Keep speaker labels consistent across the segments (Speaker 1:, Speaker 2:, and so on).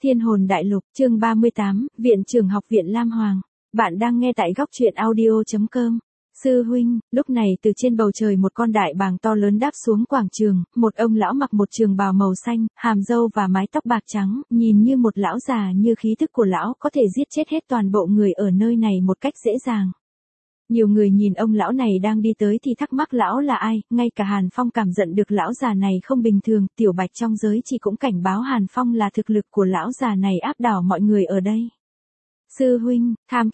Speaker 1: Thiên hồn đại lục, chương 38, Viện trưởng học viện Lam Hoàng. Bạn đang nghe tại góc truyện audio.com. Sư huynh, lúc này từ trên bầu trời một con đại bàng to lớn đáp xuống quảng trường, một ông lão mặc một trường bào màu xanh, hàm râu và mái tóc bạc trắng, nhìn như một lão già như khí thức của lão có thể giết chết hết toàn bộ người ở nơi này một cách dễ dàng. Nhiều người nhìn ông lão này đang đi tới thì thắc mắc lão là ai, ngay cả Hàn Phong cảm nhận được lão già này không bình thường, Tiểu Bạch trong giới chỉ cũng cảnh báo Hàn Phong là thực lực của lão già này áp đảo mọi người ở đây. Sư huynh, tham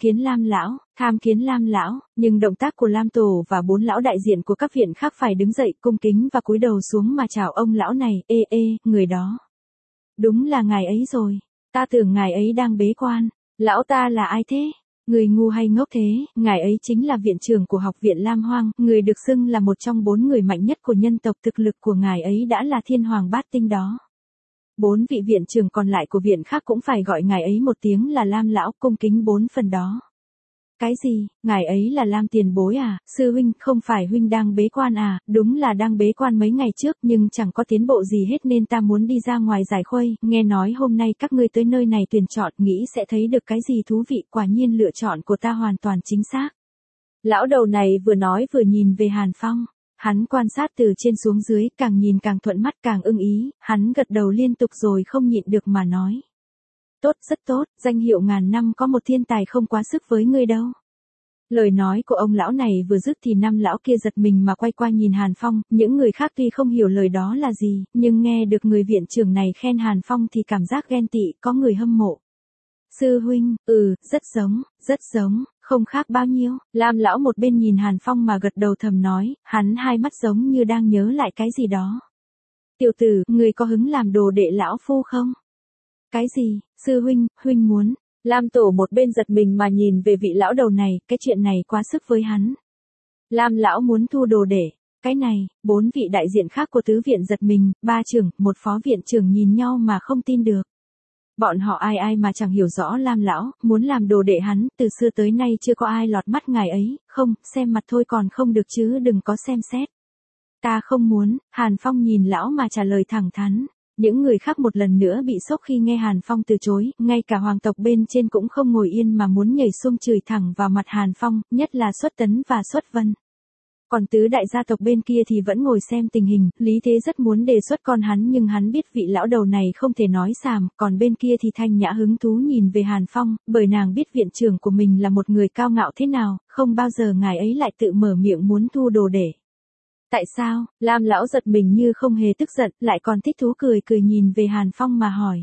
Speaker 1: kiến Lam lão, nhưng động tác của Lam Tổ và 4 lão đại diện của các viện khác phải đứng dậy cung kính và cúi đầu xuống mà chào ông lão này, người đó. Đúng là ngài ấy rồi, ta tưởng ngài ấy đang bế quan, lão ta là ai thế? Người ngu hay ngốc thế, ngài ấy chính là viện trưởng của học viện Lam Hoang, người được xưng là một trong 4 người mạnh nhất của nhân tộc, thực lực của ngài ấy đã là thiên hoàng bát tinh đó. 4 vị viện trưởng còn lại của viện khác cũng phải gọi ngài ấy một tiếng là Lam lão, cung kính 4 phần đó. Cái gì, ngài ấy là Lam tiền bối à, sư huynh, không phải huynh đang bế quan à, đúng là đang bế quan mấy ngày trước nhưng chẳng có tiến bộ gì hết nên ta muốn đi ra ngoài giải khuây, nghe nói hôm nay các ngươi tới nơi này tuyển chọn, nghĩ sẽ thấy được cái gì thú vị, quả nhiên lựa chọn của ta hoàn toàn chính xác. Lão đầu này vừa nói vừa nhìn về Hàn Phong, hắn quan sát từ trên xuống dưới, càng nhìn càng thuận mắt càng ưng ý, hắn gật đầu liên tục rồi không nhịn được mà nói. Tốt, rất tốt, danh hiệu ngàn năm có một thiên tài không quá sức với ngươi đâu. Lời nói của ông lão này vừa dứt thì 5 lão kia giật mình mà quay qua nhìn Hàn Phong, những người khác tuy không hiểu lời đó là gì, nhưng nghe được người viện trưởng này khen Hàn Phong thì cảm giác ghen tị, có người hâm mộ. Sư huynh, rất giống, không khác bao nhiêu, Lam lão một bên nhìn Hàn Phong mà gật đầu thầm nói, hắn hai mắt giống như đang nhớ lại cái gì đó. Tiểu tử, người có hứng làm đồ đệ lão phu không? Cái gì, sư huynh, huynh muốn? Lam Tổ một bên giật mình mà nhìn về vị lão đầu này, cái chuyện này quá sức với hắn. Lam lão muốn thu đồ đệ, cái này, 4 vị đại diện khác của tứ viện giật mình, 3 trưởng, một phó viện trưởng nhìn nhau mà không tin được. Bọn họ ai mà chẳng hiểu rõ Lam lão, muốn làm đồ đệ hắn, từ xưa tới nay chưa có ai lọt mắt ngài ấy, không, xem mặt thôi còn không được chứ đừng có xem xét. Ta không muốn, Hàn Phong nhìn lão mà trả lời thẳng thắn. Những người khác một lần nữa bị sốc khi nghe Hàn Phong từ chối, ngay cả hoàng tộc bên trên cũng không ngồi yên mà muốn nhảy xung chửi thẳng vào mặt Hàn Phong, nhất là Xuất Tấn và Xuất Vân. Còn tứ đại gia tộc bên kia thì vẫn ngồi xem tình hình, Lý Thế rất muốn đề xuất con hắn nhưng hắn biết vị lão đầu này không thể nói xàm, còn bên kia thì Thanh Nhã hứng thú nhìn về Hàn Phong, bởi nàng biết viện trưởng của mình là một người cao ngạo thế nào, không bao giờ ngài ấy lại tự mở miệng muốn thu đồ để. Tại sao? Lam lão giật mình như không hề tức giận, lại còn thích thú cười nhìn về Hàn Phong mà hỏi.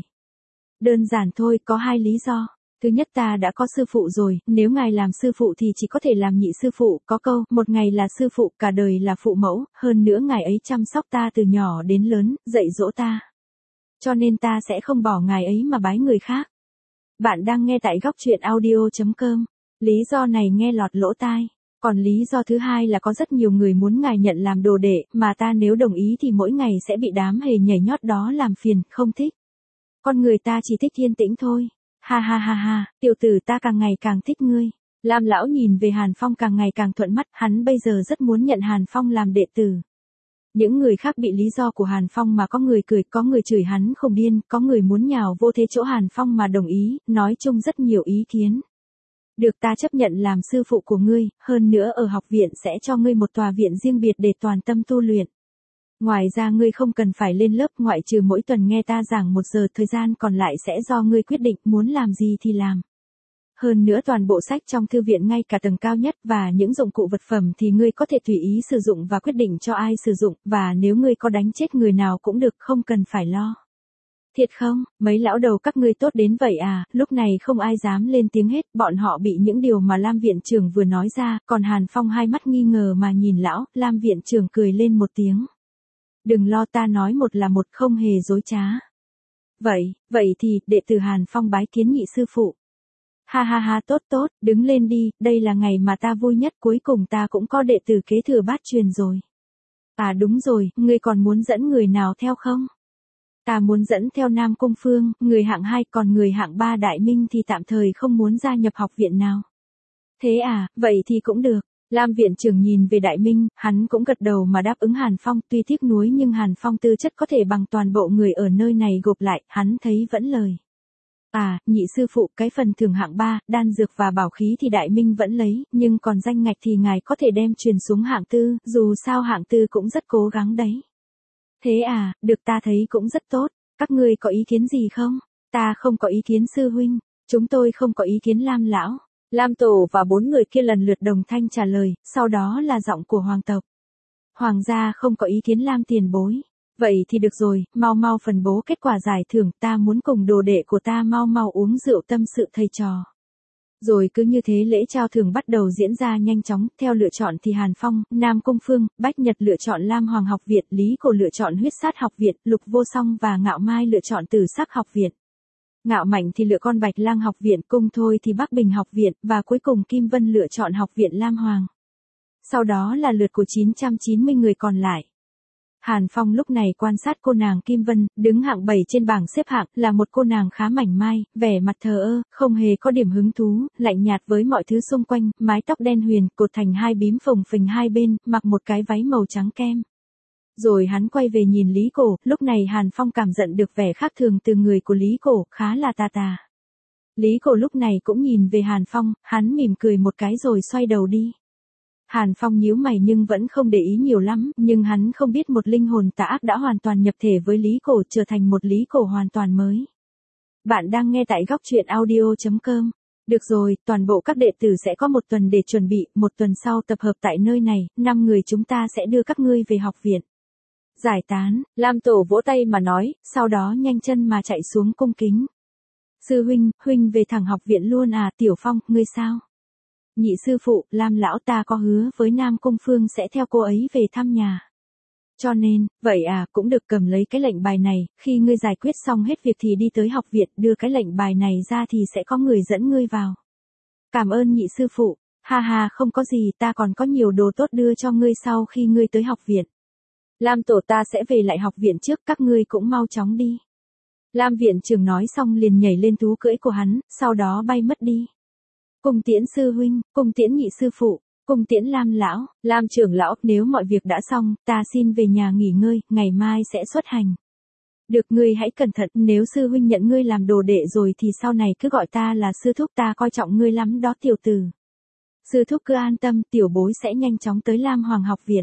Speaker 1: Đơn giản thôi, có 2 lý do. Thứ nhất, ta đã có sư phụ rồi, nếu ngài làm sư phụ thì chỉ có thể làm nhị sư phụ, có câu, một ngày là sư phụ, cả đời là phụ mẫu, hơn nữa ngài ấy chăm sóc ta từ nhỏ đến lớn, dạy dỗ ta. Cho nên ta sẽ không bỏ ngài ấy mà bái người khác. Bạn đang nghe tại góc truyện audio.com. Lý do này nghe lọt lỗ tai. Còn lý do thứ hai là có rất nhiều người muốn ngài nhận làm đồ đệ, mà ta nếu đồng ý thì mỗi ngày sẽ bị đám hề nhảy nhót đó làm phiền, không thích. Con người ta chỉ thích yên tĩnh thôi. Ha, tiểu tử ta càng ngày càng thích ngươi. Lam lão nhìn về Hàn Phong càng ngày càng thuận mắt, hắn bây giờ rất muốn nhận Hàn Phong làm đệ tử. Những người khác bị lý do của Hàn Phong mà có người cười, có người chửi hắn không điên, có người muốn nhào vô thế chỗ Hàn Phong mà đồng ý, nói chung rất nhiều ý kiến. Được, ta chấp nhận làm sư phụ của ngươi, hơn nữa ở học viện sẽ cho ngươi một tòa viện riêng biệt để toàn tâm tu luyện. Ngoài ra ngươi không cần phải lên lớp, ngoại trừ mỗi tuần nghe ta giảng 1 giờ, thời gian còn lại sẽ do ngươi quyết định muốn làm gì thì làm. Hơn nữa toàn bộ sách trong thư viện ngay cả tầng cao nhất và những dụng cụ vật phẩm thì ngươi có thể tùy ý sử dụng và quyết định cho ai sử dụng, và nếu ngươi có đánh chết người nào cũng được, không cần phải lo. Thiệt không, mấy lão đầu các ngươi tốt đến vậy à, lúc này không ai dám lên tiếng hết, bọn họ bị những điều mà Lam viện trưởng vừa nói ra, còn Hàn Phong hai mắt nghi ngờ mà nhìn lão, Lam viện trưởng cười lên một tiếng. Đừng lo, ta nói một là một, không hề dối trá. Vậy thì, đệ tử Hàn Phong bái kiến nhị sư phụ. Ha, tốt, đứng lên đi, đây là ngày mà ta vui nhất, cuối cùng ta cũng có đệ tử kế thừa bát truyền rồi. À đúng rồi, ngươi còn muốn dẫn người nào theo không? Ta muốn dẫn theo Nam Cung Phương, người hạng 2, còn người hạng 3 Đại Minh thì tạm thời không muốn gia nhập học viện nào. Thế à, vậy thì cũng được. Lam viện trưởng nhìn về Đại Minh, hắn cũng gật đầu mà đáp ứng Hàn Phong, tuy tiếc nuối nhưng Hàn Phong tư chất có thể bằng toàn bộ người ở nơi này gộp lại, hắn thấy vẫn lời. À, nhị sư phụ, cái phần thưởng hạng 3, đan dược và bảo khí thì Đại Minh vẫn lấy, nhưng còn danh ngạch thì ngài có thể đem truyền xuống hạng tư, dù sao hạng tư cũng rất cố gắng đấy. Thế à, được, ta thấy cũng rất tốt, các ngươi có ý kiến gì không? Ta không có ý kiến sư huynh, chúng tôi không có ý kiến Lam lão. Lam tổ và 4 người kia lần lượt đồng thanh trả lời, sau đó là giọng của hoàng tộc. Hoàng gia không có ý kiến Lam tiền bối. Vậy thì được rồi, mau mau phân bố kết quả giải thưởng, ta muốn cùng đồ đệ của ta mau mau uống rượu tâm sự thầy trò. Rồi cứ như thế lễ trao thưởng bắt đầu diễn ra nhanh chóng, theo lựa chọn thì Hàn Phong, Nam Cung Phương, Bách Nhật lựa chọn Lam Hoàng học viện, Lý Cổ lựa chọn Huyết Sát học viện, Lục Vô Song và Ngạo Mai lựa chọn Tử Sắc học viện. Ngạo Mạnh thì lựa con Bạch Lang học viện, Cung Thôi thì Bắc Bình học viện, và cuối cùng Kim Vân lựa chọn học viện Lam Hoàng. Sau đó là lượt của 990 người còn lại. Hàn Phong lúc này quan sát cô nàng Kim Vân, đứng hạng 7 trên bảng xếp hạng, là một cô nàng khá mảnh mai, vẻ mặt thờ ơ, không hề có điểm hứng thú, lạnh nhạt với mọi thứ xung quanh, mái tóc đen huyền, cột thành hai bím phồng phình hai bên, mặc một cái váy màu trắng kem. Rồi hắn quay về nhìn Lý Cổ, lúc này Hàn Phong cảm nhận được vẻ khác thường từ người của Lý Cổ, khá là tà tà. Lý Cổ lúc này cũng nhìn về Hàn Phong, hắn mỉm cười một cái rồi xoay đầu đi. Hàn Phong nhíu mày nhưng vẫn không để ý nhiều lắm, nhưng hắn không biết một linh hồn tà ác đã hoàn toàn nhập thể với Lý Cổ, trở thành một Lý Cổ hoàn toàn mới. Bạn đang nghe tại góc truyện audio.com. Được rồi, toàn bộ các đệ tử sẽ có một tuần để chuẩn bị, một tuần sau tập hợp tại nơi này, 5 người chúng ta sẽ đưa các ngươi về học viện. Giải tán, Lam Tổ vỗ tay mà nói, sau đó nhanh chân mà chạy xuống cung kính. Sư huynh, huynh về thẳng học viện luôn à? Tiểu Phong, ngươi sao? Nhị sư phụ, Lam lão ta có hứa với Nam Cung Phương sẽ theo cô ấy về thăm nhà. Cho nên, vậy à, cũng được, cầm lấy cái lệnh bài này, khi ngươi giải quyết xong hết việc thì đi tới học viện, đưa cái lệnh bài này ra thì sẽ có người dẫn ngươi vào. Cảm ơn nhị sư phụ, ha ha, không có gì, ta còn có nhiều đồ tốt đưa cho ngươi sau khi ngươi tới học viện. Lam tổ, ta sẽ về lại học viện trước, các ngươi cũng mau chóng đi. Lam viện trưởng nói xong liền nhảy lên thú cưỡi của hắn, sau đó bay mất đi. Cùng tiễn sư huynh, cùng tiễn nhị sư phụ, cùng tiễn Lam lão, Lam trưởng lão, nếu mọi việc đã xong, ta xin về nhà nghỉ ngơi, ngày mai sẽ xuất hành. Được, ngươi hãy cẩn thận, nếu sư huynh nhận ngươi làm đồ đệ rồi thì sau này cứ gọi ta là sư thúc, ta coi trọng ngươi lắm đó tiểu tử. Sư thúc cứ an tâm, tiểu bối sẽ nhanh chóng tới Lam Hoàng học viện.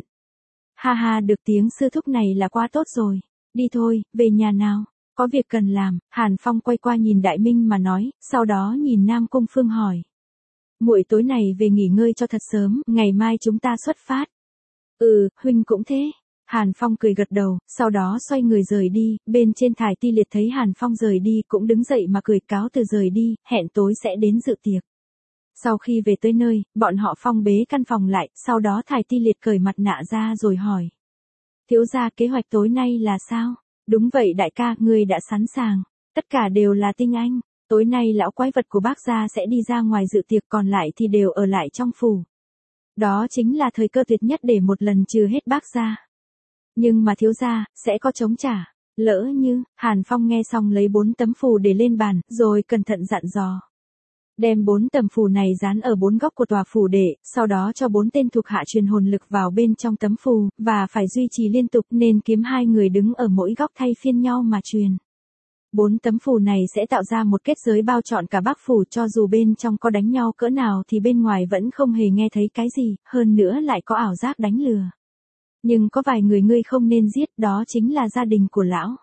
Speaker 1: Ha ha, được, tiếng sư thúc này là quá tốt rồi. Đi thôi, về nhà nào. Có việc cần làm. Hàn Phong quay qua nhìn Đại Minh mà nói, sau đó nhìn Nam Cung Phương hỏi. Muội tối này về nghỉ ngơi cho thật sớm, ngày mai chúng ta xuất phát. Ừ, huynh cũng thế. Hàn Phong cười gật đầu, sau đó xoay người rời đi, bên trên Thải Ti Liệt thấy Hàn Phong rời đi cũng đứng dậy mà cười cáo từ rời đi, hẹn tối sẽ đến dự tiệc. Sau khi về tới nơi, bọn họ phong bế căn phòng lại, sau đó Thải Ti Liệt cởi mặt nạ ra rồi hỏi. Thiếu gia, kế hoạch tối nay là sao? Đúng vậy đại ca, ngươi đã sẵn sàng. Tất cả đều là tinh anh. Tối nay lão quái vật của bác gia sẽ đi ra ngoài dự tiệc, còn lại thì đều ở lại trong phủ. Đó chính là thời cơ tuyệt nhất để một lần trừ hết bác gia. Nhưng mà thiếu gia, sẽ có chống trả. Lỡ như, Hàn Phong nghe xong lấy 4 tấm phù để lên bàn, rồi cẩn thận dặn dò. Đem 4 tấm phù này dán ở 4 góc của tòa phủ đệ, sau đó cho 4 tên thuộc hạ truyền hồn lực vào bên trong tấm phù, và phải duy trì liên tục nên kiếm 2 người đứng ở mỗi góc thay phiên nhau mà truyền. 4 tấm phù này sẽ tạo ra một kết giới bao trọn cả Bắc phủ, cho dù bên trong có đánh nhau cỡ nào thì bên ngoài vẫn không hề nghe thấy cái gì, hơn nữa lại có ảo giác đánh lừa. Nhưng có vài người ngươi không nên giết, đó chính là gia đình của lão.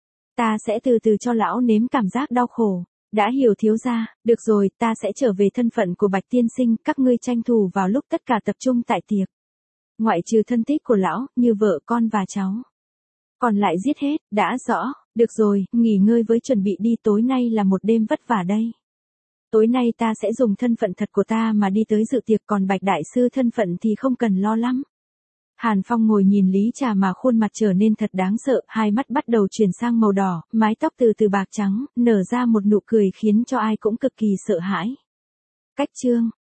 Speaker 1: Ta sẽ từ từ cho lão nếm cảm giác đau khổ. Đã hiểu thiếu gia, được rồi, ta sẽ trở về thân phận của Bạch tiên sinh, các ngươi tranh thủ vào lúc tất cả tập trung tại tiệc. Ngoại trừ thân thích của lão, như vợ con và cháu. Còn lại giết hết, đã rõ, được rồi, nghỉ ngơi với chuẩn bị đi, tối nay là một đêm vất vả đây. Tối nay ta sẽ dùng thân phận thật của ta mà đi tới dự tiệc, còn Bạch đại sư thân phận thì không cần lo lắm. Hàn Phong ngồi nhìn Lý Trà mà khuôn mặt trở nên thật đáng sợ, hai mắt bắt đầu chuyển sang màu đỏ, mái tóc từ từ bạc trắng, nở ra một nụ cười khiến cho ai cũng cực kỳ sợ hãi. Cách chương